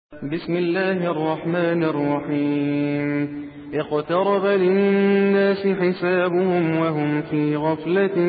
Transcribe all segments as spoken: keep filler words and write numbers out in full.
بسم الله الرحمن الرحيم اقترب للناس حسابهم وهم في غفلة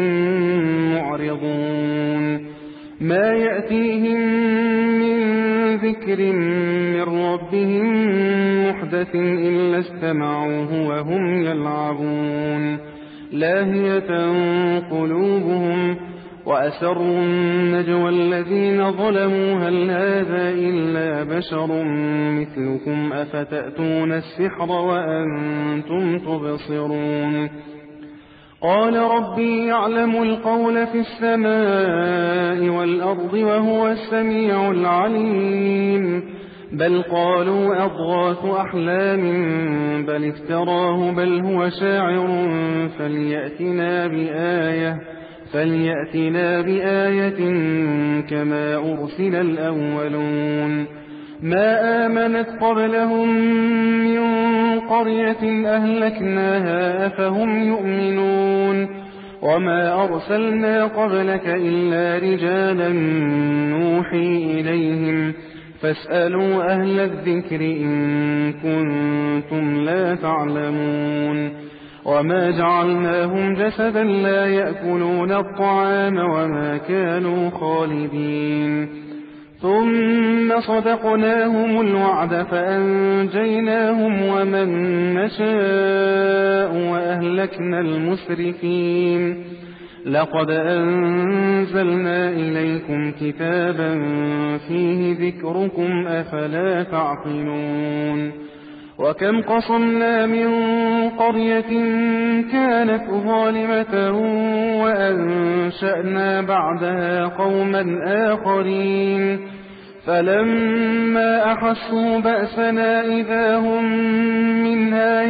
معرضون ما يأتيهم من ذكر من ربهم محدث إلا استمعوه وهم يلعبون لاهية قلوبهم وأسروا النجوى الذين ظلموا هل هذا إلا بشر مثلكم أفتأتون السحر وأنتم تبصرون قال ربي يعلم القول في السماء والأرض وهو السميع العليم بل قالوا أضغاث أحلام بل افتراه بل هو شاعر فليأتنا بآية فليأتنا بآية كما أرسل الأولون ما آمنت قبلهم من قرية أهلكناها أفهم يؤمنون وما أرسلنا قبلك إلا رجالا نوحي إليهم فاسألوا أهل الذكر إن كنتم لا تعلمون وما جعلناهم جسدا لا يأكلون الطعام وما كانوا خالدين ثم صدقناهم الوعد فأنجيناهم ومن نشاء وأهلكنا المسرفين لقد أنزلنا إليكم كتابا فيه ذكركم أفلا تعقلون وكم قصمنا من قرية كانت ظالمة وأنشأنا بعدها قوما آخرين فلما أحسوا بأسنا إذا هم منها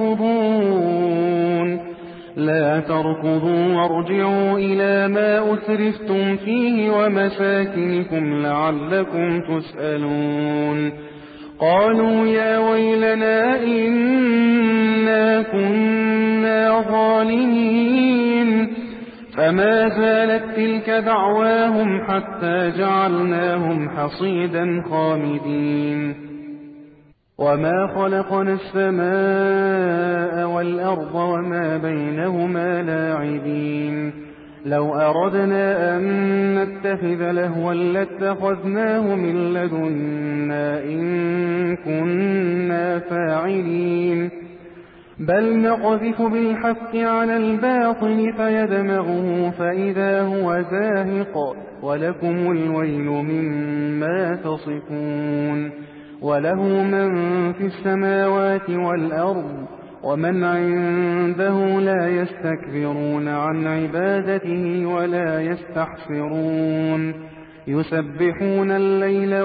يركضون لا تركضوا وارجعوا إلى ما أسرفتم فيه ومساكنكم لعلكم تسألون قالوا يا ويلنا إنا كنا ظالمين فما زالت تلك دعواهم حتى جعلناهم حصيدا خامدين وما خلقنا السماء والأرض وما بينهما لاعبين لو أردنا أن نتخذ لهوا لاتخذناه من لدنا إن كنا فاعلين بل نقذف بالحق على الباطل فيدمغه فإذا هو زاهق ولكم الويل مما تصفون وله من في السماوات والأرض ومن عنده لا يستكبرون عن عبادته ولا يستحسرون يسبحون الليل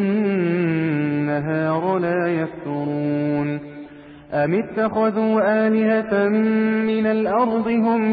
والنهار لا يفترون أم اتخذوا آلهة من الأرض هم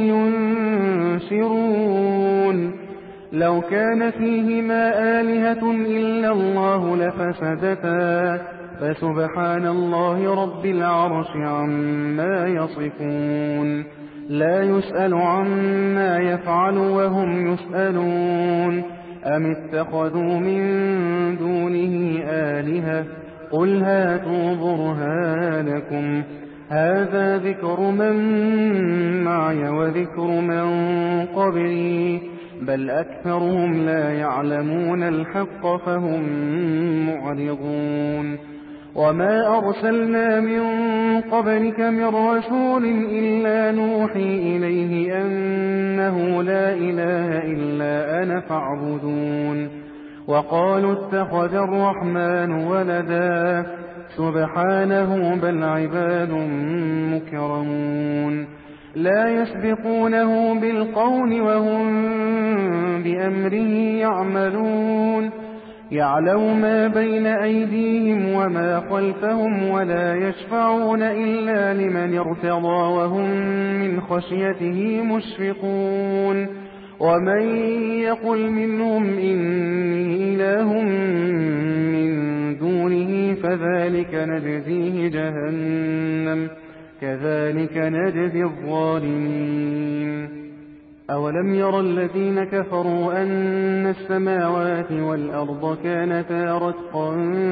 ينشرون لو كان فيهما آلهة إلا الله لفسدتا فسبحان الله رب العرش عما يصفون لا يسأل عما يفعل وهم يسألون أم اتخذوا من دونه آلهة قل هاتوا برهانكم هذا ذكر من معي وذكر من قبلي بل أكثرهم لا يعلمون الحق فهم معرضون وما أرسلنا من قبلك من رسول إلا نوحي إليه أنه لا إله إلا أنا فاعبدون وقالوا اتخذ الرحمن ولدا سبحانه بل عباد مكرمون لا يسبقونه بالقول وهم بأمره يعملون يعلم ما بين أيديهم وما خلفهم ولا يشفعون إلا لمن ارتضى وهم من خشيته مشفقون ومن يقل منهم إني إله من دونه فذلك نجزيه جهنم كذلك نجزي الظالمين أولم ير الذين كفروا أن السماوات والأرض كانتا رتقا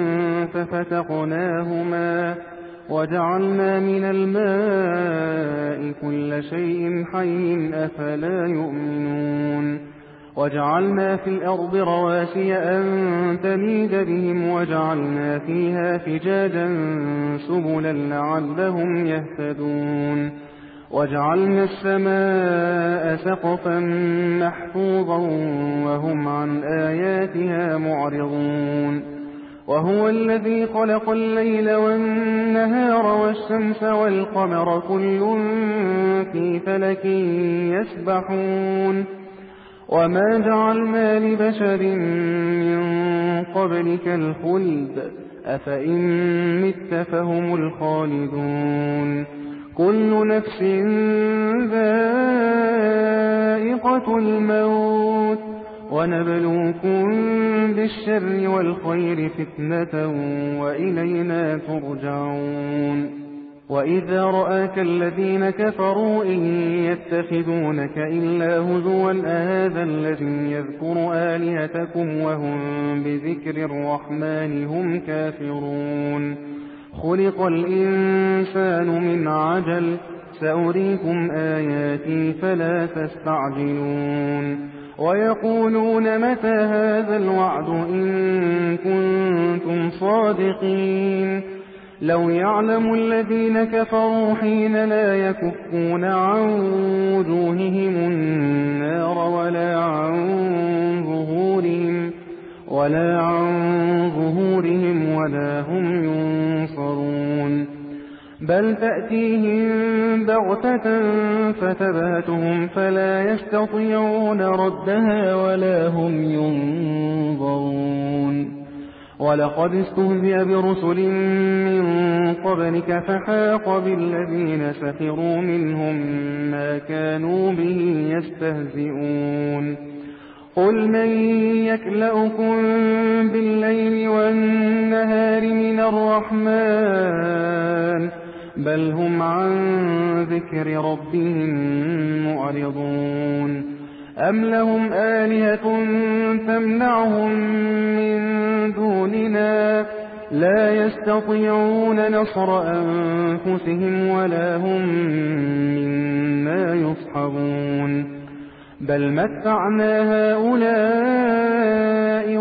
ففتقناهما وجعلنا من الماء كل شيء حي أفلا يؤمنون وجعلنا في الأرض رواسي أن تميد بهم وجعلنا فيها فجاجا سبلا لعلهم يهتدون وجعلنا السماء سقفا محفوظا وهم عن آياتها معرضون وهو الذي خلق الليل والنهار والشمس والقمر كل في فلك يسبحون وما جعلنا لبشر من قبلك الخلد أفإن مت فهم الخالدون كل نفس ذائقة الموت ونبلوكم بالشر والخير فتنة وإلينا ترجعون وإذا رآك الذين كفروا إن يتخذونك إلا هزوا أهذا الذي يذكر آلهتكم وهم بذكر الرحمن هم كافرون خلق الإنسان من عجل سأريكم آياتي فلا تستعجلون ويقولون متى هذا الوعد إن كنتم صادقين لو يعلم الذين كفروا حين لا يكفون عن وجوههم النار ولا عن ظهورهم ولا عن ظهورهم ولا هم ينصرون بل تأتيهم بغتة فتبهتهم فلا يستطيعون ردها ولا هم ينظرون ولقد استهزئ برسل من قبلك فحاق بالذين سخروا منهم ما كانوا به يستهزئون قل من يكلؤكم بالليل والنهار من الرحمن بل هم عن ذكر ربهم معرضون أم لهم آلهة تمنعهم من دوننا لا يستطيعون نصر أنفسهم ولا هم منا يصحبون بل متعنا هؤلاء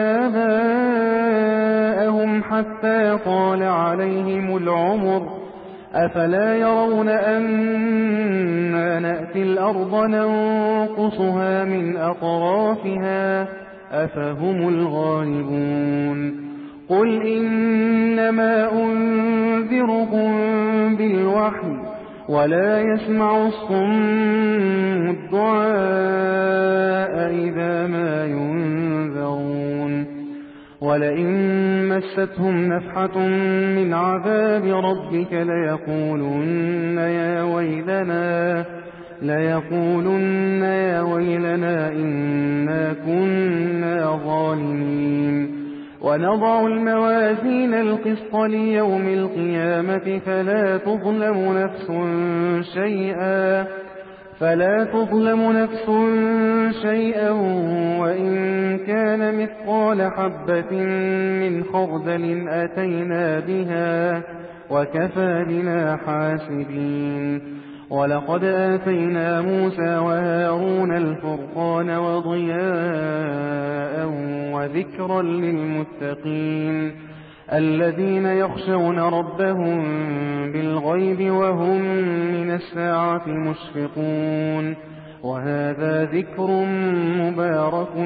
وآباءهم حتى طال عليهم العمر أفلا يرون أنا نأتي الأرض ننقصها من أطرافها أفهم الغالبون قل إنما أنذركم بالوحي ولا يسمع الصم الدعاء إذا ما ينذرون ولئن مستهم نفحة من عذاب ربك ليقولن يا ويلنا ليقولن يا ويلنا إنا كنا ظالمين ونضع الموازين القسط ليوم القيامة فلا تظلم نفس شيئا فلا تظلم نفس شيئا وإن كان مثقال حبة من خردل أتينا بها وكفى بنا حاسبين ولقد آتينا موسى وهارون الفرقان وضياء وذكرا للمتقين الذين يخشون ربهم بالغيب وهم من الساعة مشفقون وهذا ذكر مبارك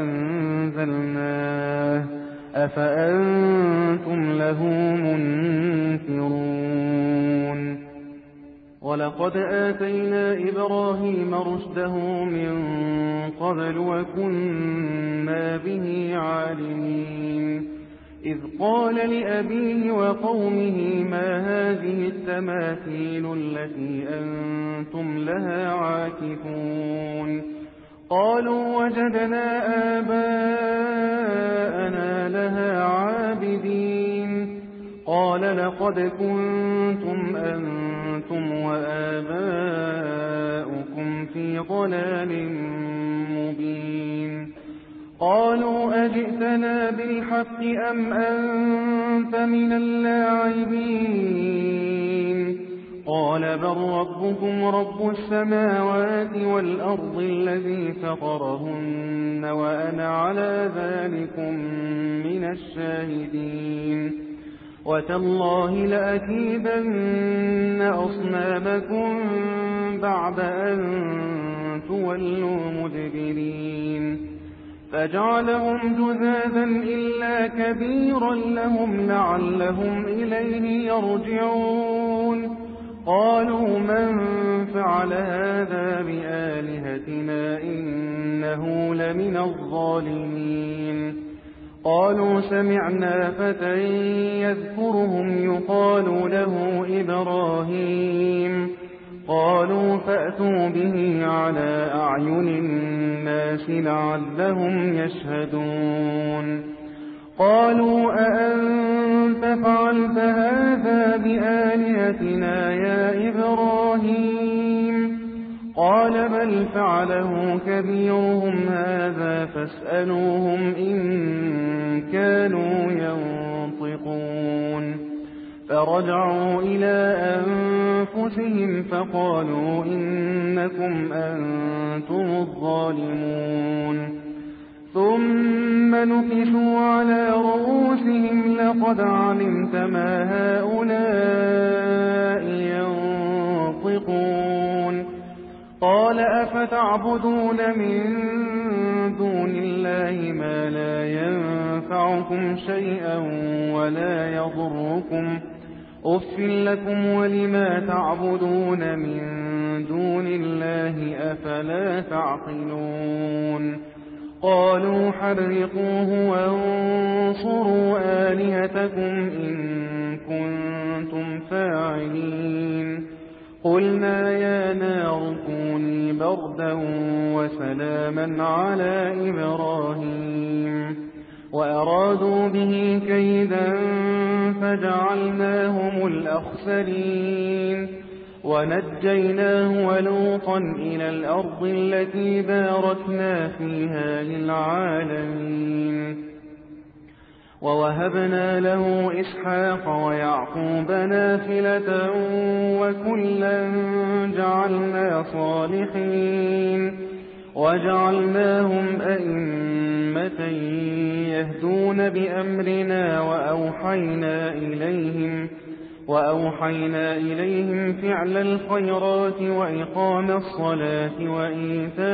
أنزلناه أفأنتم له منكرون ولقد آتينا إبراهيم رشده من قبل وكنا به عالمين إذ قال لأبيه وقومه ما هذه التماثيل التي أنتم لها عاكفون قالوا وجدنا آباءنا لها عابدين قال لقد كنتم أنتم وآباؤكم في ضلال مبين قالوا أجئتنا بالحق أم أنت من اللاعبين قال بل ربكم رب السماوات والأرض الذي فطرهن وأنا على ذلكم من الشاهدين وتالله لأكيدن أصنامكم بعد أن تولوا مدبرين فجعلهم جذاذا إلا كبيرا لهم لعلهم إليه يرجعون قالوا من فعل هذا بآلهتنا إنه لمن الظالمين قالوا سمعنا فتى يذكرهم يقال له إبراهيم قالوا فأتوا به على أعين الناس لعلهم يشهدون قالوا أأنت فعلت هذا بآلهتنا يا إبراهيم قال بل فعله كبيرهم هذا فاسألوهم إن كانوا ينطقون فرجعوا إلى أنفسهم فقالوا إنكم أنتم الظالمون ثم نكسوا على رؤوسهم لقد علمت ما هؤلاء ينطقون قال أفتعبدون من دون الله ما لا ينفعكم شيئا ولا يضركم أف لكم ولما تعبدون من دون الله أفلا تعقلون قالوا حرقوه وانصروا آلهتكم إن كنتم فاعلين قلنا يا نار كوني بردا وسلاما على إبراهيم وأرادوا به كيدا فجعلناهم الأخسرين ونجيناه ولوطا إلى الأرض التي باركنا فيها للعالمين ووهبنا له إسحاق ويعقوب نافلة وكلا جعلنا صالحين وجعلناهم أئمة يهدون بأمرنا وأوحينا إليهم وأوحينا إليهم فعل الخيرات وإقام الصلاة وإيتاء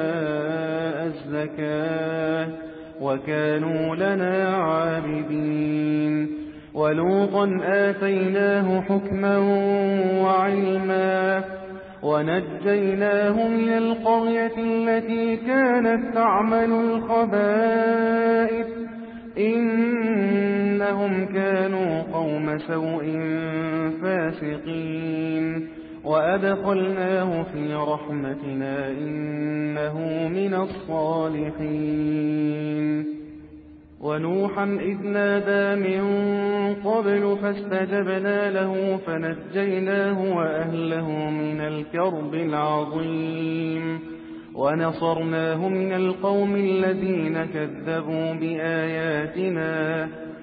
الزكاة وكانوا لنا عابدين ولوطا آتيناه حكما وعلما ونجيناه من القرية التي كانت تعمل الخبائث إنهم كانوا قوم سوء فاسقين وأدخلناه في رحمتنا إنه من الصالحين ونوحا إذ نادى من قبل فاستجبنا له فنجيناه وأهله من الكرب العظيم ونصرناه من القوم الذين كذبوا بآياتنا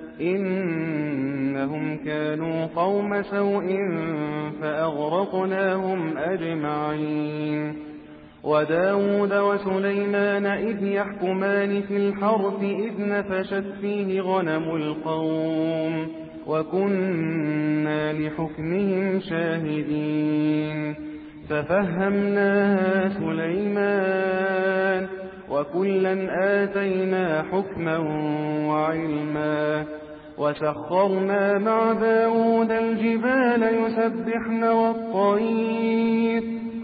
إنهم كانوا قوم سوء فأغرقناهم أجمعين وداود وسليمان إذ يحكمان في الحرث إذ نفشت فيه غنم القوم وكنا لحكمهم شاهدين ففهمناها سليمان وكلا آتينا حكما وعلما وسخرنا مع داود الجبال يسبحن والطير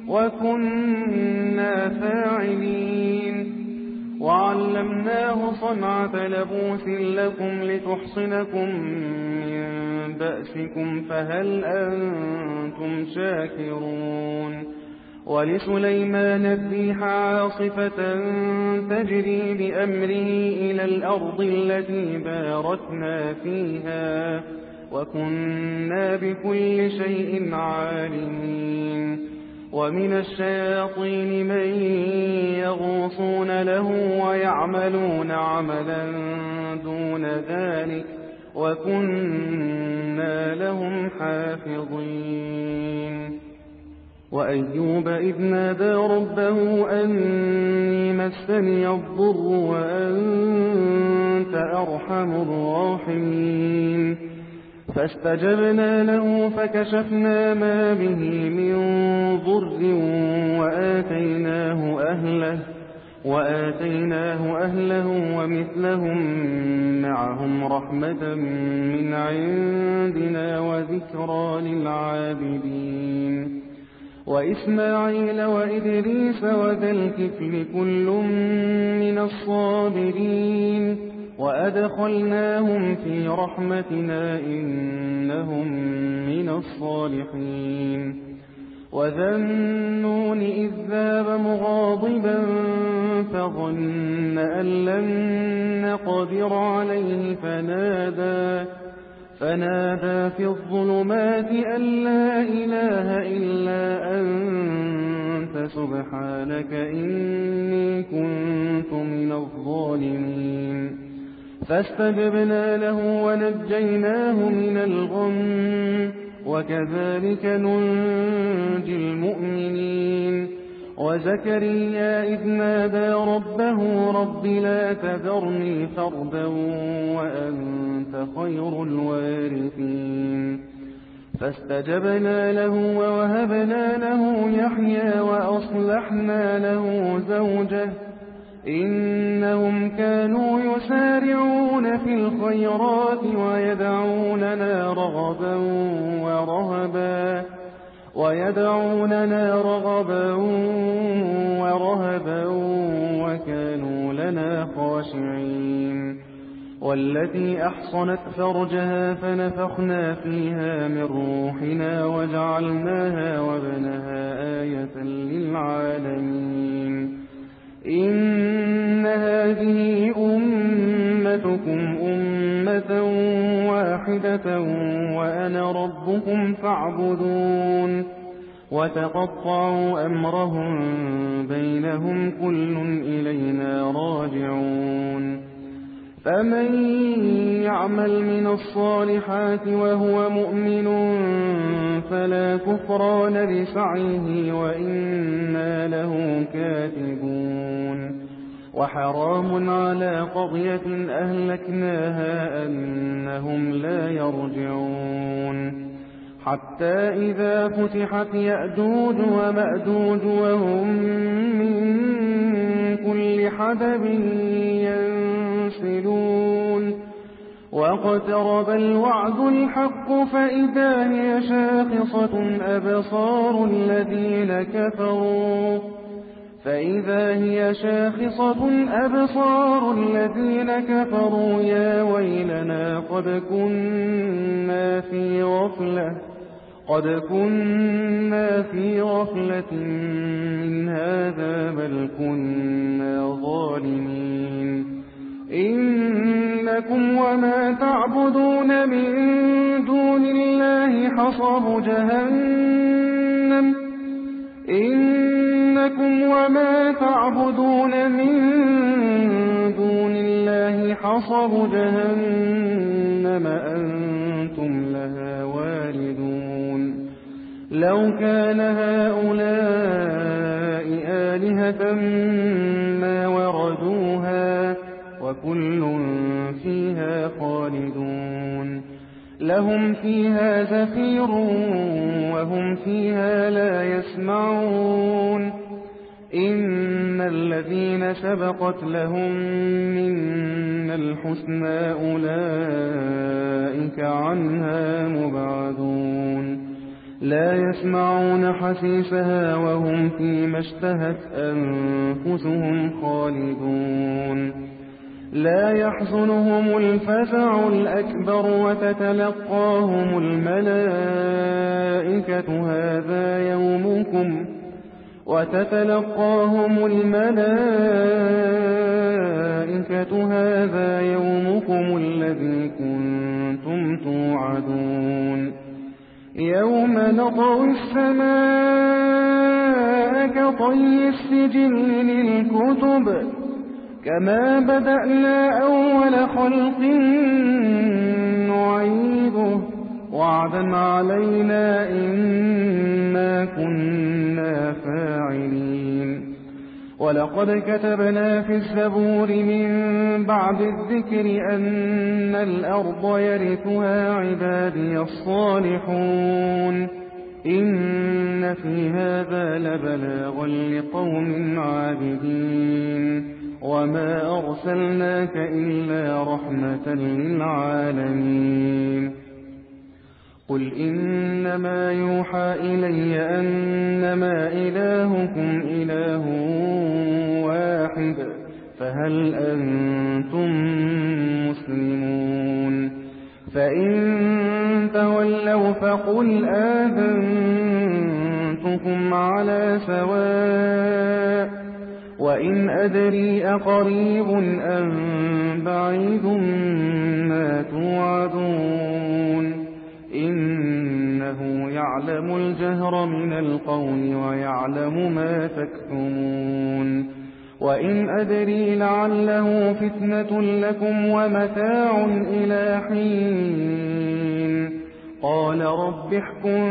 وكنا فاعلين وعلمناه صنعة لبوس لكم لتحصنكم من بأسكم فهل أنتم شاكرون ولسليمان الريح عاصفة تجري بأمره إلى الأرض التي باركنا فيها وكنا بكل شيء عالمين ومن الشياطين من يغوصون له ويعملون عملا دون ذلك وكنا لهم حافظين وأيوب إذ نادى ربه أني مسني الضر وأنت أرحم الراحمين فاستجبنا له فكشفنا ما به من ضر وآتيناه أهله وآتيناه أهله ومثلهم معهم رحمة من عندنا وذكرى للعابدين وإسماعيل وإدريس وذا الكفل كل من الصابرين وأدخلناهم في رحمتنا إنهم من الصالحين وذا النون إذ ذهب مغاضبا فظن أن لن نقدر عليه فنادى فنادى في الظلمات أن لا إله إلا أنت سبحانك إني كنت من الظالمين فاستجبنا له ونجيناه من الغم وكذلك ننجي المؤمنين وزكريا إذ نادى ربه رب لا تذرني فردا وأنت خير الوارثين فاستجبنا له ووهبنا له يحيى وأصلحنا له زوجه إنهم كانوا يسارعون في الخيرات ويدعوننا رغبا ورهبا ويدعوننا رغبا ورهبا وكانوا لنا خاشعين والتي أحصنت فرجها فنفخنا فيها من روحنا وجعلناها وابنها آية للعالمين إن هذه أمتكم أمة واحدة وأنا ربكم فاعبدون وتقطعوا أمرهم بينهم كل إلينا راجعون فمن يعمل من الصالحات وهو مؤمن فلا كفران لسعيه وإنا له كاتبون وحرام على قرية أهلكناها أنهم لا يرجعون حتى إذا فتحت يأجوج ومأجوج وهم من كل حدب ينسلون واقترب الوعد الحق فإذا هي شاخصة أبصار الذين كفروا فإذا هي شاخصة أبصار الذين كفروا يا ويلنا قد كنا في غفلة قد كنا في غفلة من هذا بل كنا ظالمين إنكم وما تعبدون من دون الله حصب جهنم إنكم وما تعبدون من دون الله حصب جهنم أنتم لها واردون لو كان هؤلاء آلهة ما وردوها وكل فيها خالدون لهم فيها زفير وهم فيها لا يسمعون إن الذين سبقت لهم منا الحسنى أولئك عنها مبعدون لا يسمعون حسيسها وهم فيما اشتهت أنفسهم خالدون لا يحزنهم الفزع الأكبر وتتلقاهم الملائكة هذا يومكم وتتلقاهم الملائكة هذا يومكم الذي كنتم توعدون يوم نطوي السماء السماء كطي السجل للكتب كما بدأنا أول خلق نعيده وعدا علينا إنا كنا فاعلين ولقد كتبنا في الزبور من بعد الذكر أن الأرض يرثها عبادي الصالحون إن في هذا لبلاغا لقوم عابدين وما أرسلناك إلا رحمة للعالمين قل إنما يوحى إلي أنما إلهكم إله واحد فهل أنتم مسلمون فإن تولوا فقل آذنتكم على سواء وإن أدري أقريب أم بعيد ما توعدون إنه يعلم الجهر من القول ويعلم ما تكتمون وإن أدري لعله فتنة لكم ومتاع إلى حين قال رب احكم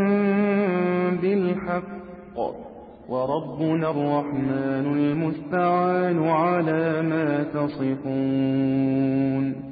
بالحق وربنا الرحمن المستعان على ما تصفون.